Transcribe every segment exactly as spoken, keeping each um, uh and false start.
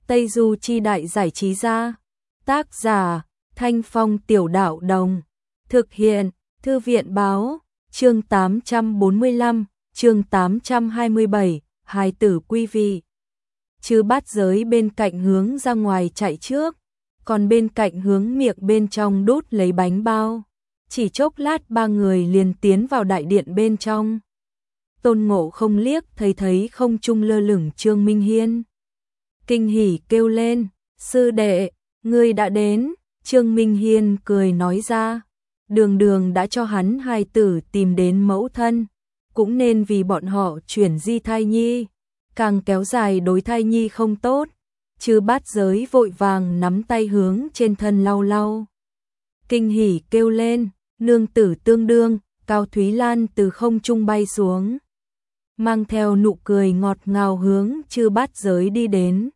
Tây Du Chi Đại Giải Trí Gia. Tác giả Thanh Phong Tiểu Đạo Đồng. Thực hiện Thư viện Báo. Chương tám trăm bốn mươi lăm, chương tám trăm hai mươi bảy, hài tử quý vị. Chư Bát Giới bên cạnh hướng ra ngoài chạy trước, còn bên cạnh hướng miệng bên trong đút lấy bánh bao. Chỉ chốc lát ba người liền tiến vào đại điện bên trong. Tôn Ngộ Không liếc thấy thấy không trung lơ lửng Trương Minh Hiên. Kinh hỉ kêu lên, sư đệ, ngươi đã đến. Trương Minh Hiên cười nói ra, đường đường đã cho hắn hài tử tìm đến mẫu thân, cũng nên vì bọn họ chuyển di thai nhi, càng kéo dài đối thai nhi không tốt. Chư Bát Giới vội vàng nắm tay hướng trên thân lau lau. Kinh hỉ kêu lên, nương tử tương đương. Cao Thúy Lan từ không trung bay xuống, mang theo nụ cười ngọt ngào hướng Chư Bát Giới đi đến.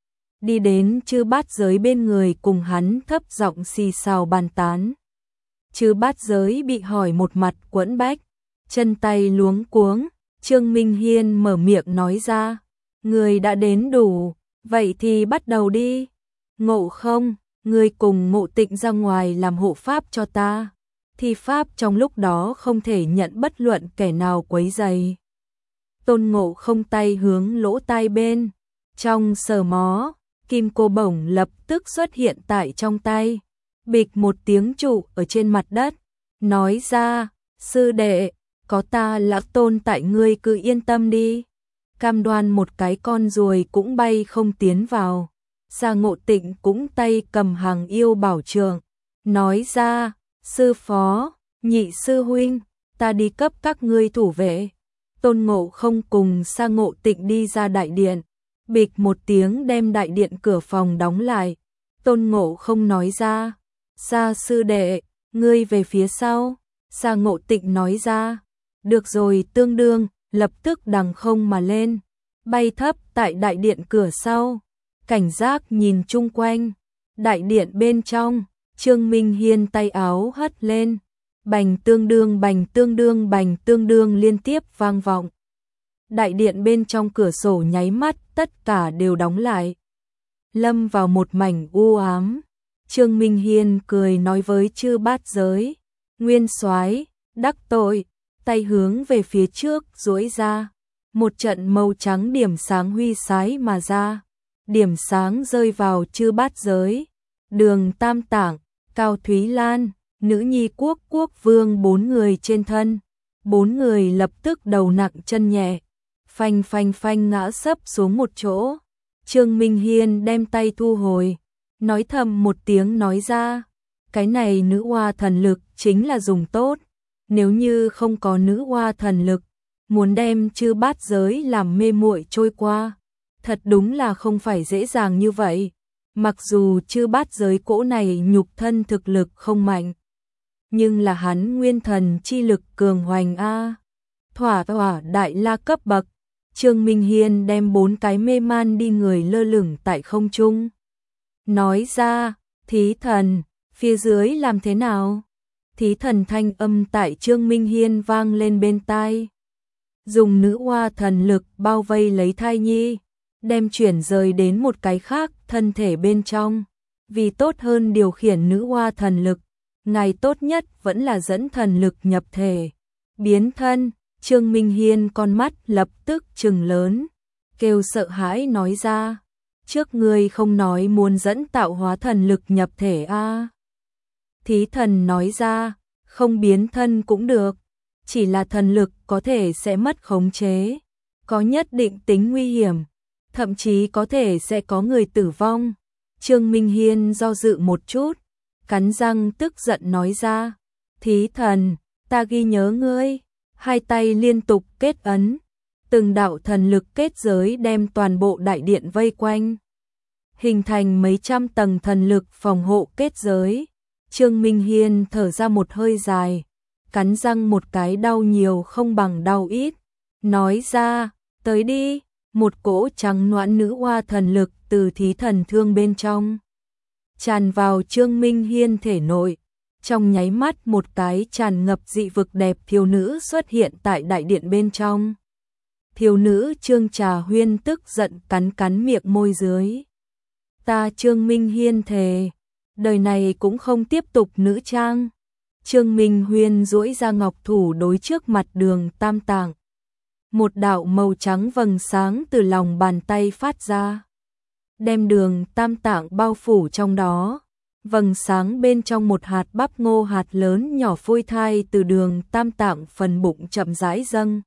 Đi đến Chư Bát Giới bên người cùng hắn thấp giọng xì xào bàn tán. Chư Bát Giới bị hỏi một mặt quẫn bách, chân tay luống cuống. Trương Minh Hiên mở miệng nói ra, người đã đến đủ, vậy thì bắt đầu đi. Ngộ Không, người cùng Ngộ Tịnh ra ngoài làm hộ pháp cho ta. Thi pháp trong lúc đó không thể nhận bất luận kẻ nào quấy rầy. Tôn Ngộ Không tay hướng lỗ tai bên trong sờ mó, kim cô bổng lập tức xuất hiện tại trong tay, bịch một tiếng trụ ở trên mặt đất, nói ra, sư đệ, có ta Lạc Tôn tại ngươi cứ yên tâm đi. Cam đoan một cái con ruồi cũng bay không tiến vào. Sa Ngộ Tịnh cũng tay cầm hàng yêu bảo trượng, nói ra, sư phó, nhị sư huynh, ta đi cấp các ngươi thủ vệ. Tôn Ngộ Không cùng Sa Ngộ Tịnh đi ra đại điện, bịch một tiếng đem đại điện cửa phòng đóng lại. Tôn Ngộ Không nói ra, Sa sư đệ, ngươi về phía sau. Sa Ngộ Tịnh nói ra, được rồi tương đương, lập tức đằng không mà lên, bay thấp tại đại điện cửa sau, cảnh giác nhìn chung quanh. Đại điện bên trong, Trương Minh Hiên tay áo hất lên, bành tương đương bành tương đương bành tương đương liên tiếp vang vọng. Đại điện bên trong cửa sổ nháy mắt tất cả đều đóng lại, lâm vào một mảnh u ám. Trương Minh Hiên cười nói với Chư Bát Giới, nguyên soái đắc tội, tay hướng về phía trước duỗi ra, một trận màu trắng điểm sáng huy sái mà ra. Điểm sáng rơi vào Chư Bát Giới, Đường Tam Tạng, Cao Thúy Lan, nữ nhi quốc quốc vương bốn người trên thân. Bốn người lập tức đầu nặng chân nhẹ, phanh phanh phanh ngã sấp xuống một chỗ. Trương Minh Hiên đem tay thu hồi, nói thầm một tiếng nói ra, cái này nữ oa thần lực chính là dùng tốt. Nếu như không có nữ oa thần lực, muốn đem Chư Bát Giới làm mê muội trôi qua, thật đúng là không phải dễ dàng như vậy. Mặc dù Chư Bát Giới cỗ này nhục thân thực lực không mạnh, nhưng là hắn nguyên thần chi lực cường hoành a, thỏa thỏa đại la cấp bậc. Trương Minh Hiên đem bốn cái mê man đi người lơ lửng tại không trung, nói ra, thí thần, phía dưới làm thế nào? Thí thần thanh âm tại Trương Minh Hiên vang lên bên tai. Dùng nữ oa thần lực bao vây lấy thai nhi, đem chuyển rời đến một cái khác thân thể bên trong. Vì tốt hơn điều khiển nữ oa thần lực, ngài tốt nhất vẫn là dẫn thần lực nhập thể, biến thân. Trương Minh Hiên con mắt lập tức trừng lớn, kêu sợ hãi nói ra, trước ngươi không nói muốn dẫn tạo hóa thần lực nhập thể a? À? Thí thần nói ra, không biến thân cũng được, chỉ là thần lực có thể sẽ mất khống chế, có nhất định tính nguy hiểm, thậm chí có thể sẽ có người tử vong. Trương Minh Hiên do dự một chút, cắn răng tức giận nói ra, thí thần, ta ghi nhớ ngươi. Hai tay liên tục kết ấn, từng đạo thần lực kết giới đem toàn bộ đại điện vây quanh, hình thành mấy trăm tầng thần lực phòng hộ kết giới. Trương Minh Hiên thở ra một hơi dài, cắn răng một cái đau nhiều không bằng đau ít, nói ra, tới đi. Một cỗ trắng noãn nữ oa thần lực từ thí thần thương bên trong tràn vào Trương Minh Hiên thể nội. Trong nháy mắt một cái tràn ngập dị vực đẹp thiếu nữ xuất hiện tại đại điện bên trong. Thiếu nữ Trương Trà Huyên tức giận cắn cắn miệng môi dưới. Ta Trương Minh Hiên thề, đời này cũng không tiếp tục nữ trang. Trương Minh Huyên duỗi ra ngọc thủ đối trước mặt Đường Tam Tạng. Một đạo màu trắng vầng sáng từ lòng bàn tay phát ra, đem Đường Tam Tạng bao phủ trong đó. Vầng sáng bên trong một hạt bắp ngô hạt lớn nhỏ phôi thai từ Đường Tam Tạng phần bụng chậm rãi dâng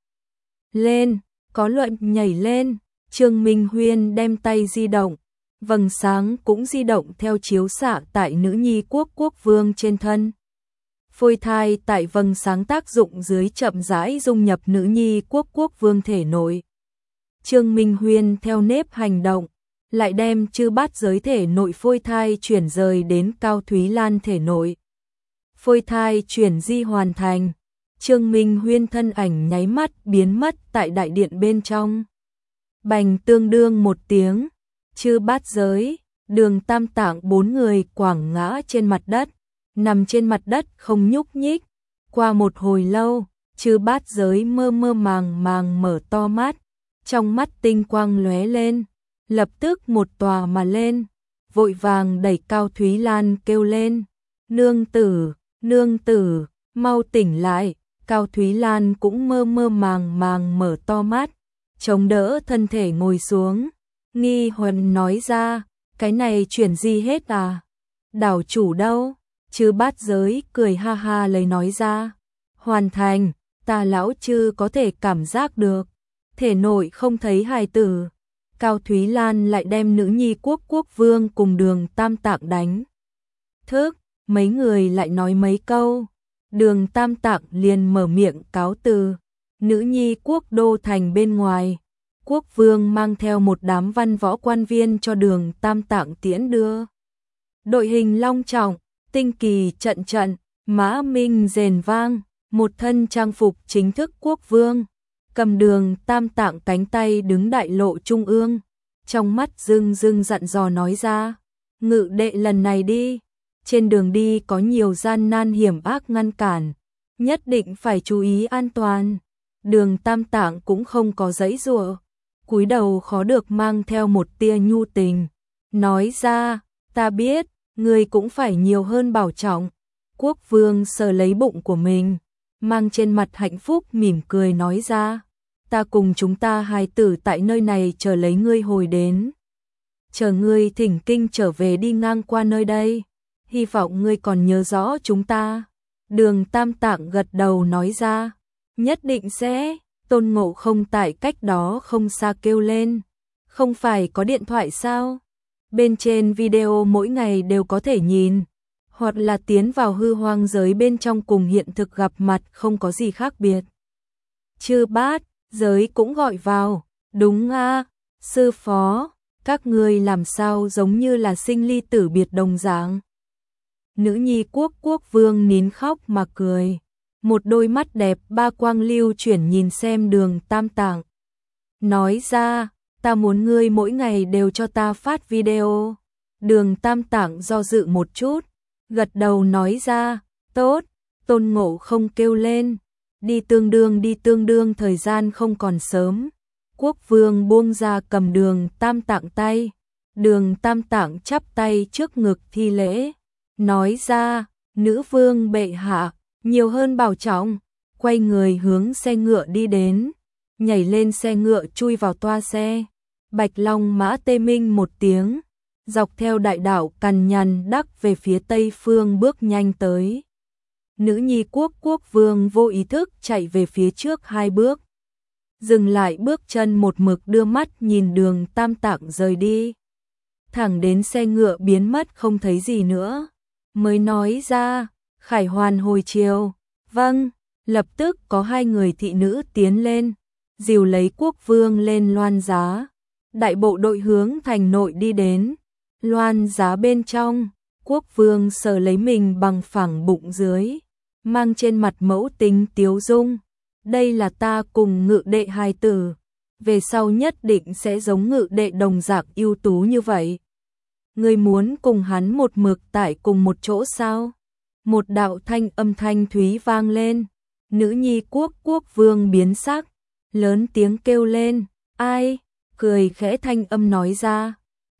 lên, có luận nhảy lên. Trương Minh Huyên đem tay di động, vầng sáng cũng di động theo chiếu xạ tại nữ nhi quốc quốc vương trên thân. Phôi thai tại vầng sáng tác dụng dưới chậm rãi dung nhập nữ nhi quốc quốc vương thể nội. Trương Minh Huyên theo nếp hành động, lại đem chư bát giới thể nội phôi thai chuyển rời đến Cao Thúy Lan thể nội. Phôi thai chuyển di hoàn thành, Trương Minh Huyên thân ảnh nháy mắt biến mất tại đại điện bên trong. Bành tương đương một tiếng, chư bát giới, Đường Tam Tạng bốn người quẳng ngã trên mặt đất, nằm trên mặt đất không nhúc nhích. Qua một hồi lâu, chư bát giới mơ mơ màng màng mở to mắt, trong mắt tinh quang lóe lên, lập tức một tòa mà lên, vội vàng đẩy Cao Thúy Lan kêu lên, nương tử, nương tử, mau tỉnh lại. Cao Thúy Lan cũng mơ mơ màng màng mở to mắt, chống đỡ thân thể ngồi xuống, nghi huần nói ra, cái này chuyển di hết à? Đảo chủ đâu? Chư bát giới cười ha ha lấy nói ra, hoàn thành, ta lão chư có thể cảm giác được, thể nội không thấy hài tử. Cao Thúy Lan lại đem nữ nhi quốc quốc vương cùng Đường Tam Tạng đánh thức, mấy người lại nói mấy câu, Đường Tam Tạng liền mở miệng cáo từ. Nữ nhi quốc đô thành bên ngoài, quốc vương mang theo một đám văn võ quan viên cho Đường Tam Tạng tiễn đưa. Đội hình long trọng, tinh kỳ trận trận, mã minh rền vang, một thân trang phục chính thức quốc vương, cầm Đường Tam Tạng cánh tay đứng đại lộ trung ương, trong mắt rưng rưng dặn dò nói ra, ngự đệ lần này đi, trên đường đi có nhiều gian nan hiểm ác ngăn cản, nhất định phải chú ý an toàn. Đường Tam Tạng cũng không có giãy giụa, cúi đầu khó được mang theo một tia nhu tình, nói ra, ta biết, ngươi cũng phải nhiều hơn bảo trọng. Quốc vương sờ lấy bụng của mình, mang trên mặt hạnh phúc mỉm cười nói ra, ta cùng chúng ta hài tử tại nơi này chờ lấy ngươi hồi đến. Chờ ngươi thỉnh kinh trở về đi ngang qua nơi đây, hy vọng ngươi còn nhớ rõ chúng ta. Đường Tam Tạng gật đầu nói ra, nhất định sẽ. Tôn Ngộ Không tại cách đó không xa kêu lên, không phải có điện thoại sao? Bên trên video mỗi ngày đều có thể nhìn, hoặc là tiến vào hư hoang giới bên trong cùng hiện thực gặp mặt không có gì khác biệt. Chư bát giới cũng gọi vào, đúng a, sư phó, các ngươi làm sao giống như là sinh ly tử biệt đồng dạng. Nữ nhi quốc quốc vương nín khóc mà cười, một đôi mắt đẹp ba quang lưu chuyển nhìn xem Đường Tam Tạng. Nói ra, ta muốn ngươi mỗi ngày đều cho ta phát video. Đường Tam Tạng do dự một chút, gật đầu nói ra, tốt. Tôn Ngộ Không kêu lên, đi tương đương đi tương đương, thời gian không còn sớm. Quốc vương buông ra cầm Đường Tam Tạng tay, Đường Tam Tạng chắp tay trước ngực thi lễ, nói ra, nữ vương bệ hạ, nhiều hơn bảo trọng. Quay người hướng xe ngựa đi đến, nhảy lên xe ngựa chui vào toa xe. Bạch Long mã tê minh một tiếng, dọc theo đại đạo cằn nhằn đắc về phía tây phương bước nhanh tới. Nữ nhi quốc quốc vương vô ý thức chạy về phía trước hai bước, dừng lại bước chân một mực đưa mắt nhìn Đường Tam Tạng rời đi, thẳng đến xe ngựa biến mất không thấy gì nữa, mới nói ra, khải hoàn hồi chiều. Vâng. Lập tức có hai người thị nữ tiến lên, dìu lấy quốc vương lên loan giá. Đại bộ đội hướng thành nội đi đến. Loan giá bên trong, quốc vương sờ lấy mình bằng phẳng bụng dưới, mang trên mặt mẫu tính tiếu dung. Đây là ta cùng ngự đệ hài tử, về sau nhất định sẽ giống ngự đệ đồng dạng ưu tú như vậy. Ngươi muốn cùng hắn một mực tại cùng một chỗ sao? Một đạo thanh âm thanh thúy vang lên. Nữ nhi quốc quốc vương biến sắc, lớn tiếng kêu lên, ai? Cười khẽ thanh âm nói ra,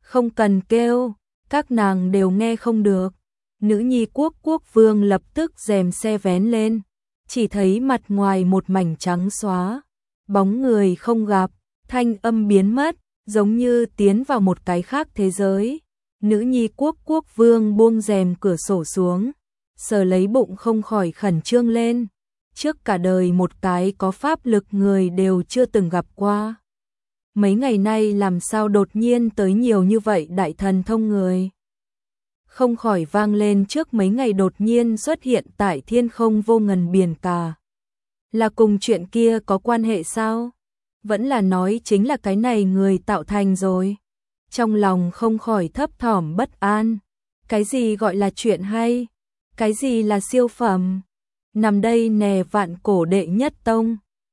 Không cần kêu, các nàng đều nghe không được. Nữ nhi quốc quốc vương lập tức rèm xe vén lên, chỉ thấy mặt ngoài một mảnh trắng xóa, bóng người không gặp, thanh âm biến mất, giống như tiến vào một cái khác thế giới. Nữ nhi quốc quốc vương buông rèm cửa sổ xuống, sờ lấy bụng không khỏi khẩn trương lên. Trước cả đời một cái có pháp lực người đều chưa từng gặp qua. Mấy ngày nay làm sao đột nhiên tới nhiều như vậy đại thần thông người. Không khỏi vang lên trước mấy ngày đột nhiên xuất hiện tại thiên không vô ngần biển cả. Là cùng chuyện kia có quan hệ sao? Vẫn là nói chính là cái này người tạo thành rồi. Trong lòng không khỏi thấp thỏm bất an. Cái gì gọi là chuyện hay? Cái gì là siêu phẩm? Nằm đây nè vạn cổ đệ nhất tông.